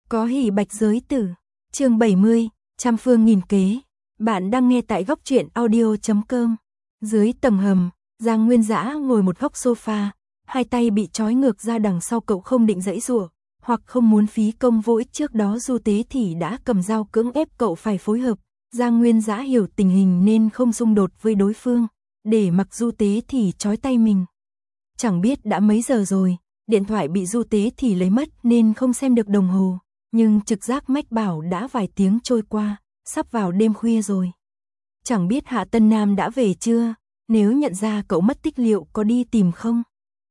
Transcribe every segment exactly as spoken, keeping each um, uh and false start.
Có hỉ bạch giới tử, chương bảy mươi, trăm phương nghìn kế. Bạn đang nghe tại góc truyện audio chấm com. Dưới tầng hầm, Giang Nguyên Dã ngồi một góc sofa, hai tay bị trói ngược ra đằng sau, cậu không định giãy giụa, hoặc không muốn phí công vô ích. Trước đó Du Tế Thì đã cầm dao cưỡng ép cậu phải phối hợp. Giang Nguyên Dã hiểu tình hình nên không xung đột với đối phương, để mặc Du Tế Thì trói tay mình. Chẳng biết đã mấy giờ rồi, điện thoại bị Du Tế Thì lấy mất nên không xem được đồng hồ, nhưng trực giác mách bảo đã vài tiếng trôi qua, sắp vào đêm khuya rồi. Chẳng biết Hạ Tân Nam đã về chưa, nếu nhận ra cậu mất tích liệu có đi tìm không?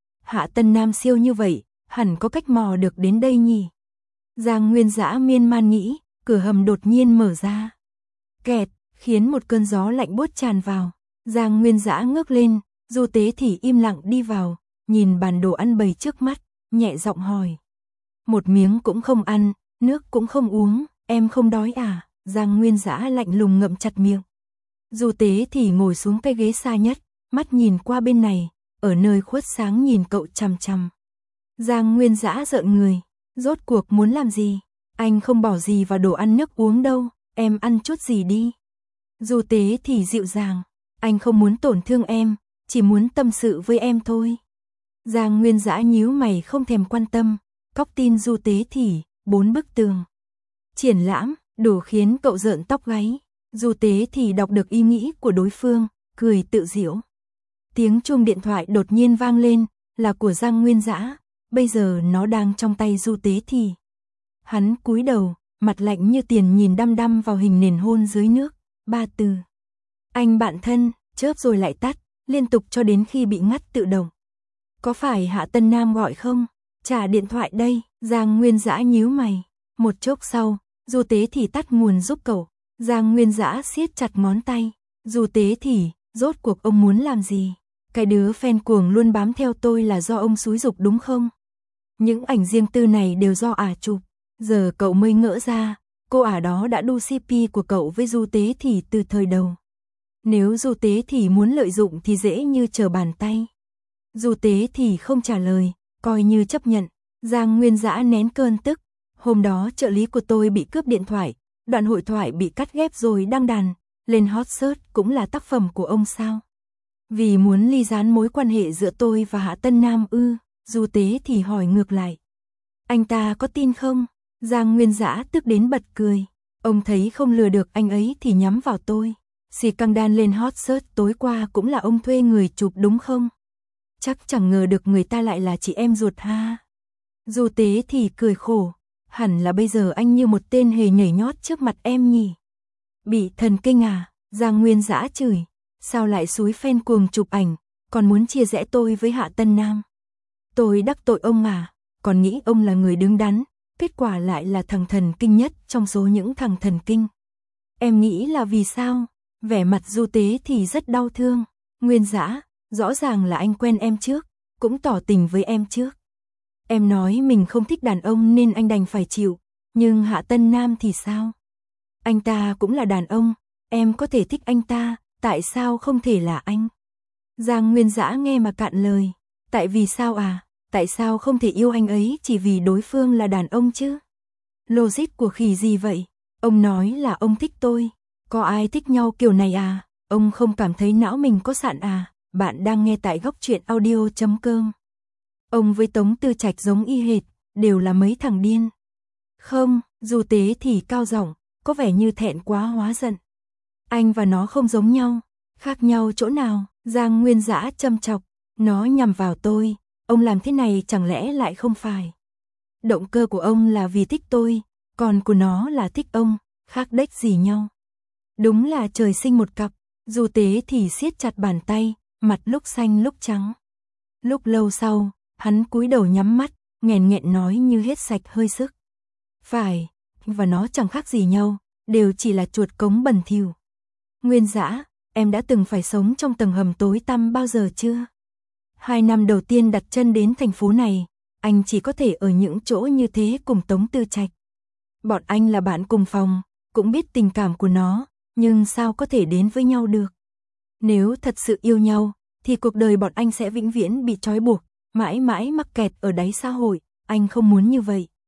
Hạ Tân Nam siêu như vậy, hẳn có cách mò được đến đây nhỉ? Giang Nguyên Dã miên man nghĩ, cửa hầm đột nhiên mở ra. Kẹt, khiến một cơn gió lạnh buốt tràn vào. Giang Nguyên Dã ngước lên, Du Tế Thì im lặng đi vào, nhìn bàn đồ ăn bày trước mắt, nhẹ giọng hỏi. Một miếng cũng không ăn, nước cũng không uống, em không đói à? Giang Nguyên Dã lạnh lùng ngậm chặt miệng. Du Tế Thì ngồi xuống cái ghế xa nhất, mắt nhìn qua bên này, ở nơi khuất sáng nhìn cậu chằm chằm. Giang Nguyên Dã rợn người, rốt cuộc muốn làm gì? Anh không bỏ gì vào đồ ăn nước uống đâu, em ăn chút gì đi. Du Tế Thì dịu dàng, anh không muốn tổn thương em, chỉ muốn tâm sự với em thôi. Giang Nguyên Dã nhíu mày không thèm quan tâm, cóc tin Du Tế Thì, bốn bức tường. Triển lãm, đủ khiến cậu rợn tóc gáy. Du Tế Thì đọc được ý nghĩ của đối phương, cười tự giễu. Tiếng chuông điện thoại đột nhiên vang lên, là của Giang Nguyên Dã, bây giờ nó đang trong tay Du Tế Thì. Hắn cúi đầu, mặt lạnh như tiền nhìn đăm đăm vào hình nền hôn dưới nước, ba từ. Anh bạn thân, chớp rồi lại tắt, liên tục cho đến khi bị ngắt tự động. Có phải Hạ Tân Nam gọi không? Trả điện thoại đây. Giang Nguyên Dã nhíu mày. Một chốc sau, Du Tế Thì tắt nguồn giúp cậu. Giang Nguyên Dã siết chặt ngón tay. Du Tế Thì, rốt cuộc ông muốn làm gì? Cái đứa fan cuồng luôn bám theo tôi là do ông xúi giục đúng không? Những ảnh riêng tư này đều do ả chụp. Giờ cậu mới ngỡ ra, cô ả đó đã đu xê pê của cậu với Du Tế Thì từ thời đầu. Nếu Du Tế Thì muốn lợi dụng thì dễ như trở bàn tay. Du Tế Thì không trả lời, coi như chấp nhận. Giang Nguyên Dã nén cơn tức. Hôm đó trợ lý của tôi bị cướp điện thoại, đoạn hội thoại bị cắt ghép rồi đăng đàn, lên hot search cũng là tác phẩm của ông sao? Vì muốn ly gián mối quan hệ giữa tôi và Hạ Tân Nam ư? Du Tế Thì hỏi ngược lại. Anh ta có tin không? Giang Nguyên Dã tức đến bật cười. Ông thấy không lừa được anh ấy thì nhắm vào tôi. Xì căng đan lên hot search tối qua cũng là ông thuê người chụp đúng không? Chắc chẳng ngờ được người ta lại là chị em ruột ha. Du Tế Thì cười khổ. Hẳn là bây giờ anh như một tên hề nhảy nhót trước mặt em nhỉ. Bị thần kinh à? Giang Nguyên Dã chửi. Sao lại xúi fan cuồng chụp ảnh, còn muốn chia rẽ tôi với Hạ Tân Nam? Tôi đắc tội ông à? Còn nghĩ ông là người đứng đắn, kết quả lại là thằng thần kinh nhất trong số những thằng thần kinh. Em nghĩ là vì sao? Vẻ mặt Du Tế Thì rất đau thương. Nguyên Dã, rõ ràng là anh quen em trước, cũng tỏ tình với em trước. Em nói mình không thích đàn ông nên anh đành phải chịu, nhưng Hạ Tân Nam thì sao? Anh ta cũng là đàn ông, em có thể thích anh ta, tại sao không thể là anh? Giang Nguyên Dã nghe mà cạn lời. Tại vì sao à? Tại sao không thể yêu anh ấy chỉ vì đối phương là đàn ông chứ? Logic của khỉ gì vậy? Ông nói là ông thích tôi. Có ai thích nhau kiểu này à? Ông không cảm thấy não mình có sạn à? Bạn đang nghe tại góc truyện audio chấm com. Ông với Tống Tư Trạch giống y hệt, đều là mấy thằng điên. Không, Du Tế Thì cao giọng, có vẻ như thẹn quá hóa giận. Anh và nó không giống nhau. Khác nhau chỗ nào? Giang Nguyên Dã châm chọc. Nó nhằm vào tôi. Ông làm thế này chẳng lẽ lại không phải? Động cơ của ông là vì thích tôi, còn của nó là thích ông, khác đếch gì nhau. Đúng là trời sinh một cặp. Du Tế Thì siết chặt bàn tay, mặt lúc xanh lúc trắng. Lúc lâu sau, hắn cúi đầu nhắm mắt, nghẹn nghẹn nói như hết sạch hơi sức. Phải, và nó chẳng khác gì nhau, đều chỉ là chuột cống bẩn thỉu. Nguyên Dã, em đã từng phải sống trong tầng hầm tối tăm bao giờ chưa? Hai năm đầu tiên đặt chân đến thành phố này, anh chỉ có thể ở những chỗ như thế cùng Tống Tư Trạch. Bọn anh là bạn cùng phòng, cũng biết tình cảm của nó, nhưng sao có thể đến với nhau được? Nếu thật sự yêu nhau, thì cuộc đời bọn anh sẽ vĩnh viễn bị trói buộc, mãi mãi mắc kẹt ở đáy xã hội, anh không muốn như vậy.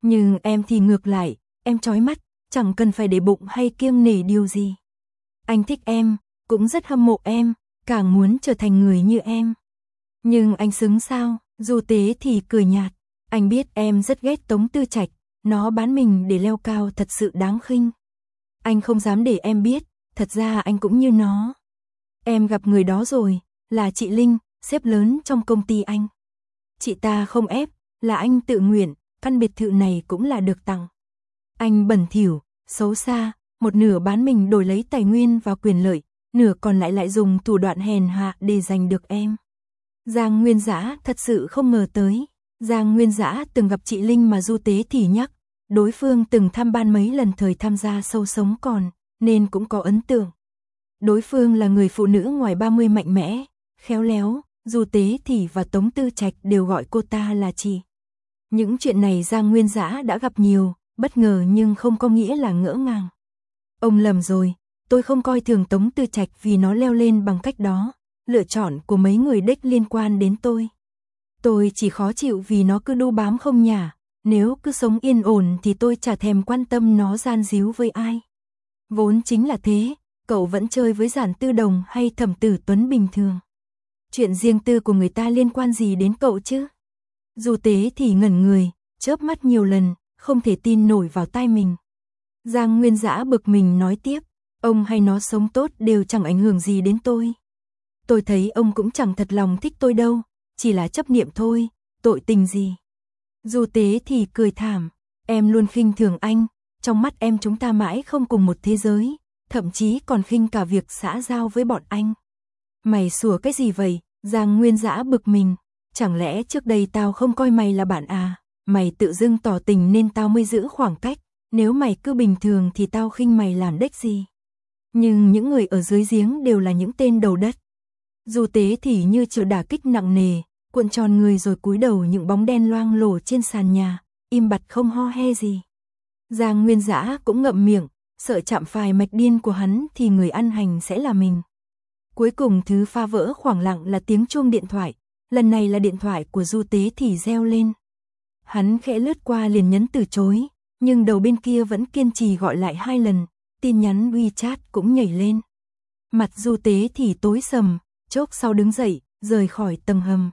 Nhưng em thì ngược lại, em chói mắt, chẳng cần phải để bụng hay kiêng nể điều gì. Anh thích em, cũng rất hâm mộ em, càng muốn trở thành người như em. Nhưng anh xứng sao? Du Tế thì cười nhạt. Anh biết em rất ghét Tống Tư Trạch, nó bán mình để leo cao thật sự đáng khinh. Anh không dám để em biết, thật ra anh cũng như nó. Em gặp người đó rồi, là chị Linh, sếp lớn trong công ty anh. Chị ta không ép, là anh tự nguyện, căn biệt thự này cũng là được tặng. Anh bẩn thỉu, xấu xa, một nửa bán mình đổi lấy tài nguyên và quyền lợi, nửa còn lại lại dùng thủ đoạn hèn hạ để giành được em. Giang Nguyên Dã thật sự không ngờ tới. Giang Nguyên Dã từng gặp chị Linh mà Du Tế thì nhắc, đối phương từng tham ban mấy lần thời tham gia sâu sống còn, nên cũng có ấn tượng. Đối phương là người phụ nữ ngoài ba mươi mạnh mẽ, khéo léo, Du Tế thì và Tống Tư Trạch đều gọi cô ta là chị. Những chuyện này Giang Nguyên Dã đã gặp nhiều, bất ngờ nhưng không có nghĩa là ngỡ ngàng. Ông lầm rồi, tôi không coi thường Tống Tư Trạch vì nó leo lên bằng cách đó, lựa chọn của mấy người đếch liên quan đến tôi. Tôi chỉ khó chịu vì nó cứ đu bám không nhả, nếu cứ sống yên ổn thì tôi chả thèm quan tâm nó gian díu với ai. Vốn chính là thế, cậu vẫn chơi với Giản Tư Đồng hay Thẩm Tử Tuấn bình thường. Chuyện riêng tư của người ta liên quan gì đến cậu chứ? Du Tế thì ngẩn người, chớp mắt nhiều lần, không thể tin nổi vào tai mình. Giang Nguyên Dã bực mình nói tiếp, ông hay nó sống tốt đều chẳng ảnh hưởng gì đến tôi. Tôi thấy ông cũng chẳng thật lòng thích tôi đâu, chỉ là chấp niệm thôi, tội tình gì. Du Tế thì cười thảm, em luôn khinh thường anh, trong mắt em chúng ta mãi không cùng một thế giới, thậm chí còn khinh cả việc xã giao với bọn anh. Mày sủa cái gì vậy? Giang Nguyên Dã bực mình, chẳng lẽ trước đây tao không coi mày là bạn à? Mày tự dưng tỏ tình nên tao mới giữ khoảng cách, nếu mày cứ bình thường thì tao khinh mày làm đếch gì. Nhưng những người ở dưới giếng đều là những tên đầu đất. Du Tế thì như chịu đả kích nặng nề, cuộn tròn người rồi cúi đầu những bóng đen loang lổ trên sàn nhà, im bặt không ho he gì. Giang Nguyên Dã cũng ngậm miệng, sợ chạm phải mạch điên của hắn thì người ăn hành sẽ là mình. Cuối cùng thứ phá vỡ khoảng lặng là tiếng chuông điện thoại, lần này là điện thoại của Du Tế thì reo lên. Hắn khẽ lướt qua liền nhấn từ chối, nhưng đầu bên kia vẫn kiên trì gọi lại hai lần, tin nhắn WeChat cũng nhảy lên. Mặt Du Tế thì tối sầm, chốc sau đứng dậy, rời khỏi tầng hầm.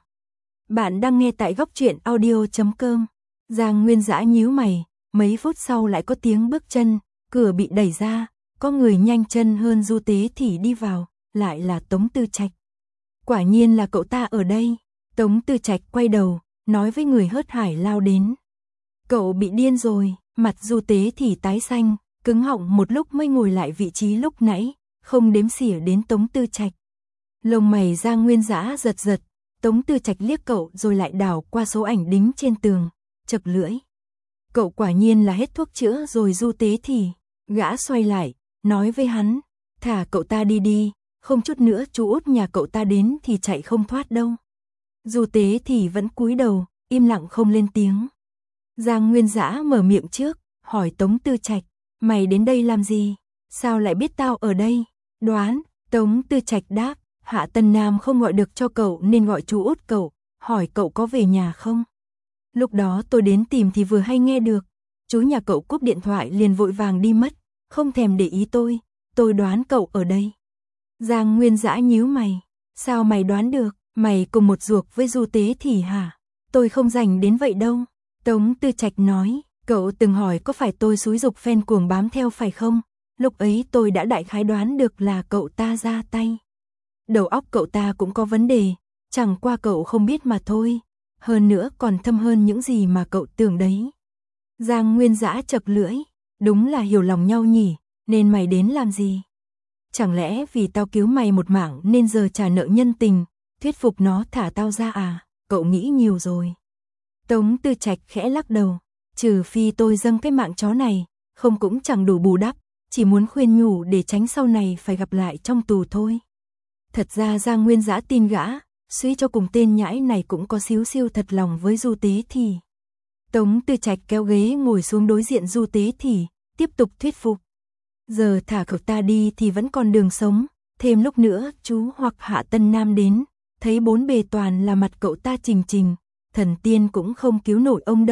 Bạn đang nghe tại góc truyện audio chấm com. Giang Nguyên Dã nhíu mày, mấy phút sau lại có tiếng bước chân, cửa bị đẩy ra, có người nhanh chân hơn Du Tế thì đi vào, lại là Tống Tư Trạch. Quả nhiên là cậu ta ở đây. Tống Tư Trạch quay đầu, nói với người hớt hải lao đến. Cậu bị điên rồi, mặt Du Tế thì tái xanh, cứng họng một lúc mới ngồi lại vị trí lúc nãy, không đếm xỉa đến Tống Tư Trạch. Lông mày Giang Nguyên Dã giật giật, Tống Tư Trạch liếc cậu rồi lại đảo qua số ảnh đính trên tường, chật lưỡi. Cậu quả nhiên là hết thuốc chữa rồi. Du Tế thì, gã xoay lại, nói với hắn, thả cậu ta đi đi, không chút nữa chú út nhà cậu ta đến thì chạy không thoát đâu. Du Tế thì vẫn cúi đầu, im lặng không lên tiếng. Giang Nguyên Dã mở miệng trước, hỏi Tống Tư Trạch, mày đến đây làm gì? Sao lại biết tao ở đây? Đoán, Tống Tư Trạch đáp, Hạ Tân Nam không gọi được cho cậu nên gọi chú út cậu, hỏi cậu có về nhà không? Lúc đó tôi đến tìm thì vừa hay nghe được, chú nhà cậu cúp điện thoại liền vội vàng đi mất, không thèm để ý tôi, tôi đoán cậu ở đây. Giang Nguyên Dã nhíu mày, sao mày đoán được, mày cùng một ruột với Du Tế thì hả? Tôi không rảnh đến vậy đâu. Tống Tư Trạch nói, cậu từng hỏi có phải tôi xúi giục fan cuồng bám theo phải không? Lúc ấy tôi đã đại khái đoán được là cậu ta ra tay. Đầu óc cậu ta cũng có vấn đề, chẳng qua cậu không biết mà thôi. Hơn nữa còn thâm hơn những gì mà cậu tưởng đấy. Giang Nguyên Dã chật lưỡi, đúng là hiểu lòng nhau nhỉ, nên mày đến làm gì? Chẳng lẽ vì tao cứu mày một mảng nên giờ trả nợ nhân tình, thuyết phục nó thả tao ra à? Cậu nghĩ nhiều rồi. Tống Tư Trạch khẽ lắc đầu, trừ phi tôi dâng cái mạng chó này, không cũng chẳng đủ bù đắp, chỉ muốn khuyên nhủ để tránh sau này phải gặp lại trong tù thôi. Thật ra Giang Nguyên Dã tin gã, suy cho cùng tên nhãi này cũng có xíu xiu thật lòng với Du Tế thì. Tống Tư Trạch kéo ghế ngồi xuống đối diện Du Tế thì, tiếp tục thuyết phục. Giờ thả cậu ta đi thì vẫn còn đường sống, thêm lúc nữa chú hoặc Hạ Tân Nam đến, thấy bốn bề toàn là mặt cậu ta trình trình, thần tiên cũng không cứu nổi ông đâu,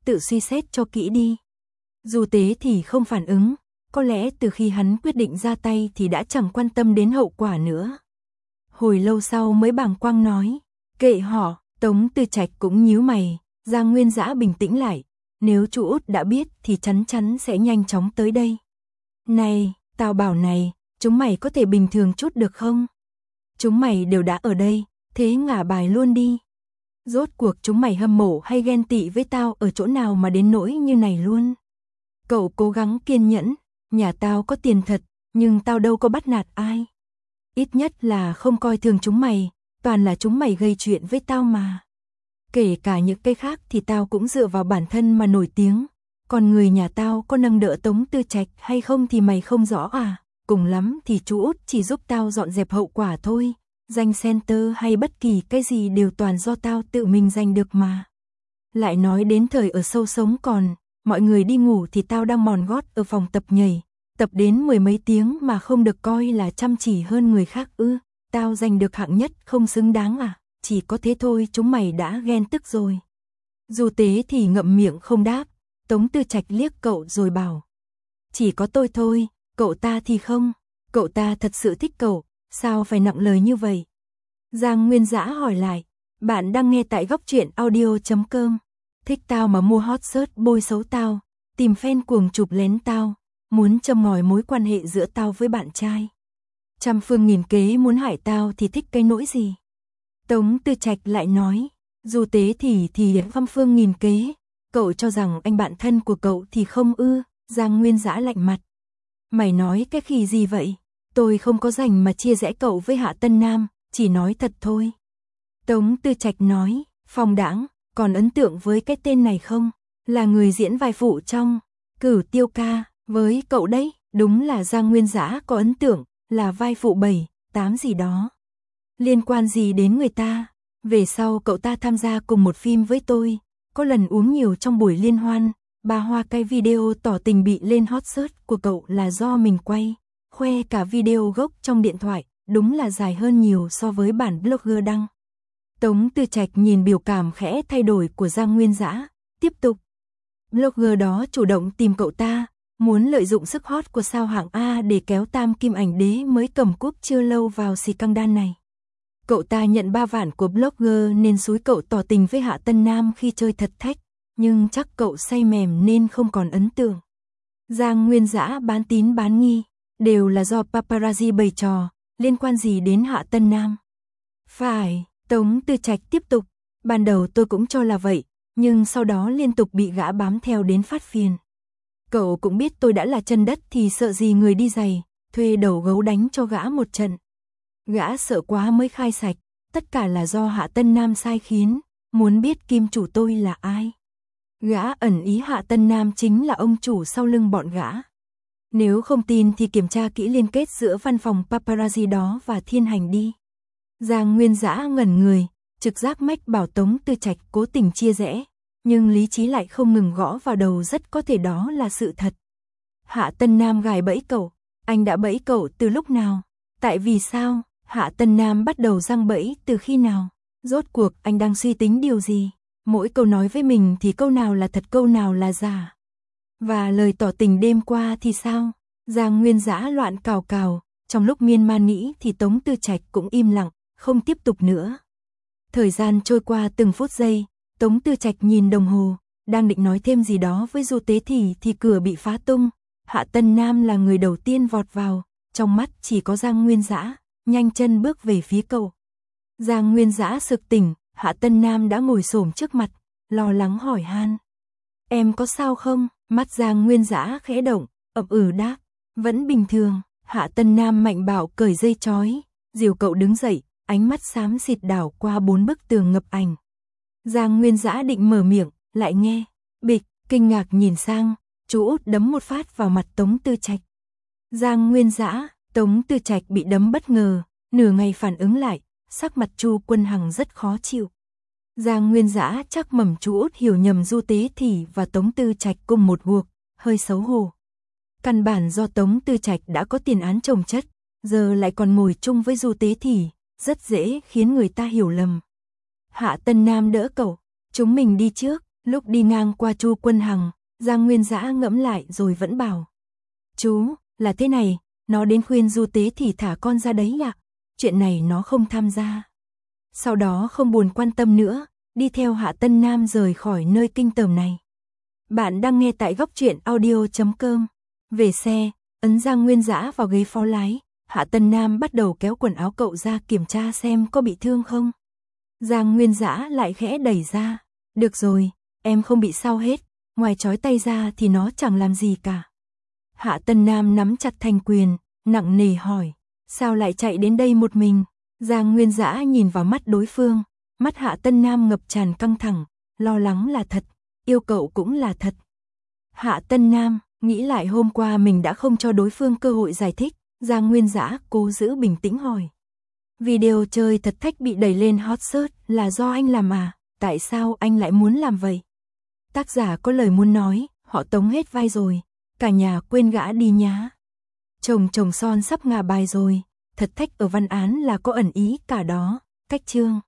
tự suy xét cho kỹ đi. Du Tế thì không phản ứng, có lẽ từ khi hắn quyết định ra tay thì đã chẳng quan tâm đến hậu quả nữa. Hồi lâu sau mới bàng quang nói, kệ họ. Tống Tư Trạch cũng nhíu mày, Giang Nguyên Dã bình tĩnh lại, nếu chú Út đã biết thì chắn chắn sẽ nhanh chóng tới đây. Này, tao bảo này, chúng mày có thể bình thường chút được không? Chúng mày đều đã ở đây, thế ngả bài luôn đi. Rốt cuộc chúng mày hâm mộ hay ghen tị với tao ở chỗ nào mà đến nỗi như này luôn? Cậu cố gắng kiên nhẫn, nhà tao có tiền thật, nhưng tao đâu có bắt nạt ai. Ít nhất là không coi thường chúng mày, toàn là chúng mày gây chuyện với tao mà. Kể cả những cái khác thì tao cũng dựa vào bản thân mà nổi tiếng, còn người nhà tao có nâng đỡ Tống Tư Trạch hay không thì mày không rõ à? Cùng lắm thì chú Út chỉ giúp tao dọn dẹp hậu quả thôi, danh center hay bất kỳ cái gì đều toàn do tao tự mình giành được mà. Lại nói đến thời ở sâu sống còn, mọi người đi ngủ thì tao đang mòn gót ở phòng tập nhảy, tập đến mười mấy tiếng mà không được coi là chăm chỉ hơn người khác ư? Tao giành được hạng nhất không xứng đáng à? Chỉ có thế thôi chúng mày đã ghen tức rồi. Du Tế thì ngậm miệng không đáp, Tống Tư Trạch liếc cậu rồi bảo, chỉ có tôi thôi, cậu ta thì không, cậu ta thật sự thích cậu, sao phải nặng lời như vậy? Giang Nguyên Dã hỏi lại, bạn đang nghe tại góc truyện audio chấm com, thích tao mà mua hot search bôi xấu tao, tìm fan cuồng chụp lén tao, muốn châm ngòi mối quan hệ giữa tao với bạn trai. Trăm phương nghìn kế muốn hại tao thì thích cái nỗi gì? Tống Tư Trạch lại nói, Du Tế thì thì trăm phương nghìn kế, cậu cho rằng anh bạn thân của cậu thì không ư? Giang Nguyên Dã lạnh mặt. Mày nói cái khỉ gì vậy? Tôi không có rảnh mà chia rẽ cậu với Hạ Tân Nam, chỉ nói thật thôi. Tống Tư Trạch nói, Phong Đãng, còn ấn tượng với cái tên này không? Là người diễn vai phụ trong Cửu Tiêu Ca, với cậu đấy, đúng là Giang Nguyên Dã có ấn tượng, là vai phụ bảy, tám gì đó. Liên quan gì đến người ta? Về sau cậu ta tham gia cùng một phim với tôi, có lần uống nhiều trong buổi liên hoan, bà Hoa cái video tỏ tình bị lên hot search của cậu là do mình quay, khoe cả video gốc trong điện thoại, đúng là dài hơn nhiều so với bản blogger đăng. Tống Tư Trạch nhìn biểu cảm khẽ thay đổi của Giang Nguyên Dã, tiếp tục. Blogger đó chủ động tìm cậu ta, muốn lợi dụng sức hot của sao hạng A để kéo tam kim ảnh đế mới cầm cúp chưa lâu vào xì căng đan này. Cậu ta nhận ba vạn của blogger nên xúi cậu tỏ tình với Hạ Tân Nam khi chơi thật thách, nhưng chắc cậu say mềm nên không còn ấn tượng. Giang Nguyên Dã bán tín bán nghi, đều là do paparazzi bày trò, liên quan gì đến Hạ Tân Nam? Phải, Tống Tư Trạch tiếp tục, ban đầu tôi cũng cho là vậy, nhưng sau đó liên tục bị gã bám theo đến phát phiền. Cậu cũng biết tôi đã là chân đất thì sợ gì người đi giày, thuê đầu gấu đánh cho gã một trận. Gã sợ quá mới khai sạch, tất cả là do Hạ Tân Nam sai khiến, muốn biết kim chủ tôi là ai. Gã ẩn ý Hạ Tân Nam chính là ông chủ sau lưng bọn gã. Nếu không tin thì kiểm tra kỹ liên kết giữa văn phòng paparazzi đó và Thiên Hành đi. Giang Nguyên Dã ngẩn người, trực giác mách bảo Tống Tư Trạch cố tình chia rẽ, nhưng lý trí lại không ngừng gõ vào đầu rất có thể đó là sự thật. Hạ Tân Nam gài bẫy cậu, anh đã bẫy cậu từ lúc nào? Tại vì sao? Hạ Tân Nam bắt đầu giăng bẫy từ khi nào? Rốt cuộc anh đang suy tính điều gì? Mỗi câu nói với mình thì câu nào là thật câu nào là giả? Và lời tỏ tình đêm qua thì sao? Giang Nguyên Dã loạn cào cào, trong lúc miên man nghĩ thì Tống Tư Trạch cũng im lặng, không tiếp tục nữa. Thời gian trôi qua từng phút giây, Tống Tư Trạch nhìn đồng hồ, đang định nói thêm gì đó với Du Tế thì thì cửa bị phá tung. Hạ Tân Nam là người đầu tiên vọt vào, trong mắt chỉ có Giang Nguyên Dã, nhanh chân bước về phía cậu. Giang Nguyên Dã sực tỉnh, Hạ Tân Nam đã ngồi xổm trước mặt, lo lắng hỏi han. Em có sao không? Mắt Giang Nguyên Dã khẽ động, ậm ừ đáp, vẫn bình thường. Hạ Tân Nam mạnh bạo cởi dây chói, dìu cậu đứng dậy, ánh mắt xám xịt đảo qua bốn bức tường ngập ảnh. Giang Nguyên Dã định mở miệng, lại nghe, bịch, kinh ngạc nhìn sang, chú Út đấm một phát vào mặt Tống Tư Trạch. Giang Nguyên Dã, Tống Tư Trạch bị đấm bất ngờ, nửa ngày phản ứng lại, sắc mặt Chu Quân Hằng rất khó chịu. Giang Nguyên Dã chắc mầm chú Út hiểu nhầm Du Tế Thì và Tống Tư Trạch cùng một guộc, hơi xấu hổ. Căn bản do Tống Tư Trạch đã có tiền án chồng chất, giờ lại còn ngồi chung với Du Tế Thì, rất dễ khiến người ta hiểu lầm. Hạ Tân Nam đỡ cậu, chúng mình đi trước, Lúc đi ngang qua Chu Quân Hằng, Giang Nguyên Dã ngẫm lại rồi vẫn bảo. Chú, là thế này, nó đến khuyên Du Tế thì thả con ra đấy ạ. Chuyện này nó không tham gia. Sau đó không buồn quan tâm nữa, đi theo Hạ Tân Nam rời khỏi nơi kinh tởm này. Bạn đang nghe tại góc truyện audio chấm com. Về xe, ấn Giang Nguyên Dã vào ghế phó lái, Hạ Tân Nam bắt đầu kéo quần áo cậu ra kiểm tra xem có bị thương không. Giang Nguyên Dã lại khẽ đẩy ra. Được rồi, em không bị sao hết, ngoài trói tay ra thì nó chẳng làm gì cả. Hạ Tân Nam nắm chặt thành quyền, nặng nề hỏi, sao lại chạy đến đây một mình? Giang Nguyên Dã nhìn vào mắt đối phương, mắt Hạ Tân Nam ngập tràn căng thẳng, lo lắng là thật, yêu cậu cũng là thật. Hạ Tân Nam nghĩ lại hôm qua mình đã không cho đối phương cơ hội giải thích, Giang Nguyên Dã cố giữ bình tĩnh hỏi. Video chơi thật thách bị đẩy lên hot search là do anh làm à? Tại sao anh lại muốn làm vậy? Tác giả có lời muốn nói, họ tống hết vai rồi, cả nhà quên gã đi nhá. Chồng chồng son sắp ngả bài rồi, thật thách ở văn án là có ẩn ý cả đó, cách chương.